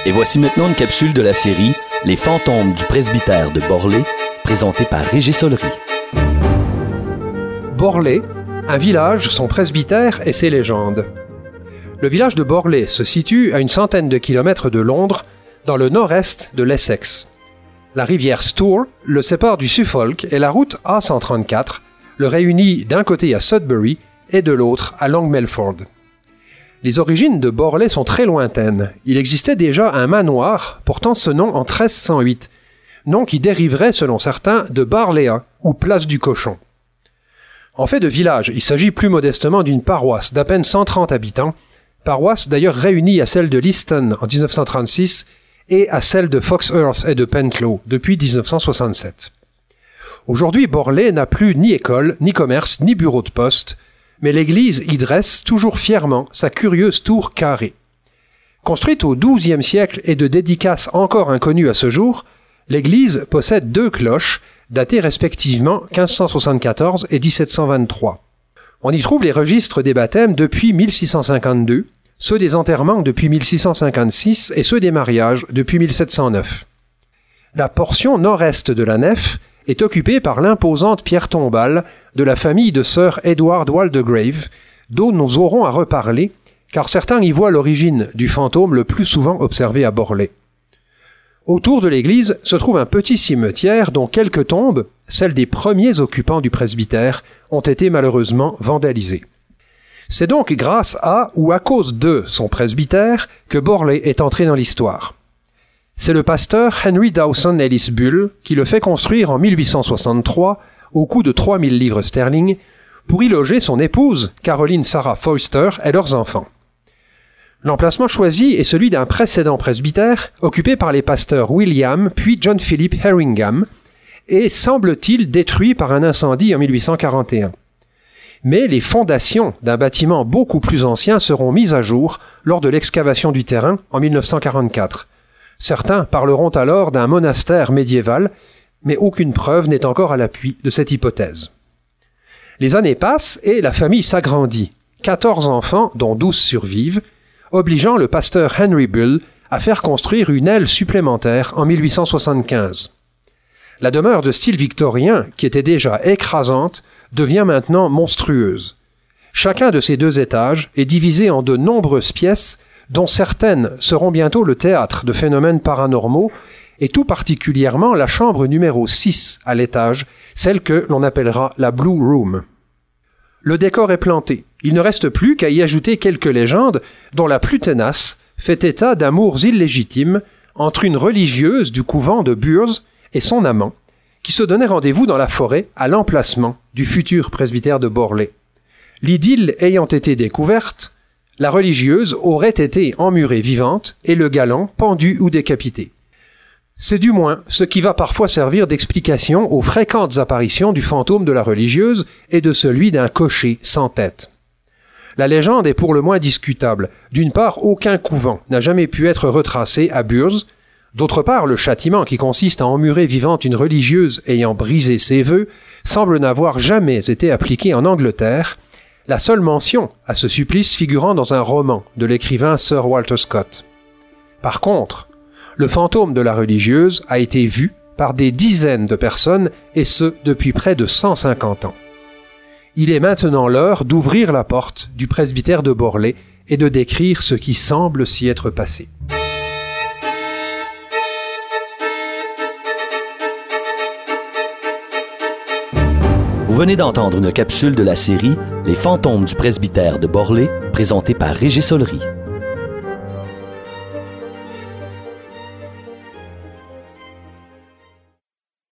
Et voici maintenant une capsule de la série Les fantômes du presbytère de Borlée, présentée par Régis Solery. Borlée, un village, son presbytère et ses légendes. Le village de Borlée se situe à une centaine de kilomètres de Londres, dans le nord-est de l'Essex. La rivière Stour le sépare du Suffolk et la route A134 le réunit d'un côté à Sudbury et de l'autre à Long-Melford. Les origines de Borlée sont très lointaines. Il existait déjà un manoir portant ce nom en 1308, nom qui dériverait selon certains de Barlea ou place du cochon. En fait de village, il s'agit plus modestement d'une paroisse d'à peine 130 habitants, paroisse d'ailleurs réunie à celle de Leiston en 1936 et à celle de Foxearth et de Pentlow depuis 1967. Aujourd'hui, Borlée n'a plus ni école, ni commerce, ni bureau de poste, mais l'église y dresse toujours fièrement sa curieuse tour carrée. Construite au XIIe siècle et de dédicace encore inconnue à ce jour, l'église possède 2 cloches, datées respectivement 1574 et 1723. On y trouve les registres des baptêmes depuis 1652, ceux des enterrements depuis 1656 et ceux des mariages depuis 1709. La portion nord-est de la nef est occupée par l'imposante pierre tombale de la famille de Sir Edward Waldegrave, dont nous aurons à reparler, car certains y voient l'origine du fantôme le plus souvent observé à Borlée. Autour de l'église se trouve un petit cimetière dont quelques tombes, celles des premiers occupants du presbytère, ont été malheureusement vandalisées. C'est donc grâce à ou à cause de son presbytère que Borlée est entré dans l'histoire. C'est le pasteur Henry Dawson Ellis Bull qui le fait construire en 1863 au coût de 3000 livres sterling pour y loger son épouse, Caroline Sarah Foyster, et leurs enfants. L'emplacement choisi est celui d'un précédent presbytère occupé par les pasteurs William puis John Philip Herringham et semble-t-il détruit par un incendie en 1841. Mais les fondations d'un bâtiment beaucoup plus ancien seront mises à jour lors de l'excavation du terrain en 1944. Certains parleront alors d'un monastère médiéval, mais aucune preuve n'est encore à l'appui de cette hypothèse. Les années passent et la famille s'agrandit. 14 enfants, dont 12 survivent, obligeant le pasteur Henry Bull à faire construire une aile supplémentaire en 1875. La demeure de style victorien, qui était déjà écrasante, devient maintenant monstrueuse. Chacun de ces 2 étages est divisé en de nombreuses pièces, dont certaines seront bientôt le théâtre de phénomènes paranormaux, et tout particulièrement la chambre numéro 6 à l'étage, celle que l'on appellera la Blue Room. Le décor est planté. Il ne reste plus qu'à y ajouter quelques légendes, dont la plus tenace fait état d'amours illégitimes entre une religieuse du couvent de Bures et son amant, qui se donnaient rendez-vous dans la forêt à l'emplacement du futur presbytère de Borlée. L'idylle ayant été découverte, la religieuse aurait été emmurée vivante et le galant pendu ou décapité. C'est du moins ce qui va parfois servir d'explication aux fréquentes apparitions du fantôme de la religieuse et de celui d'un cocher sans tête. La légende est pour le moins discutable. D'une part, aucun couvent n'a jamais pu être retracé à Bures. D'autre part, le châtiment qui consiste à emmurer vivante une religieuse ayant brisé ses vœux semble n'avoir jamais été appliqué en Angleterre, la seule mention à ce supplice figurant dans un roman de l'écrivain Sir Walter Scott. Par contre, le fantôme de la religieuse a été vu par des dizaines de personnes, et ce, depuis près de 150 ans. Il est maintenant l'heure d'ouvrir la porte du presbytère de Borlée et de décrire ce qui semble s'y être passé. Vous venez d'entendre une capsule de la série Les fantômes du presbytère de Borlée, présentée par Régis Solery.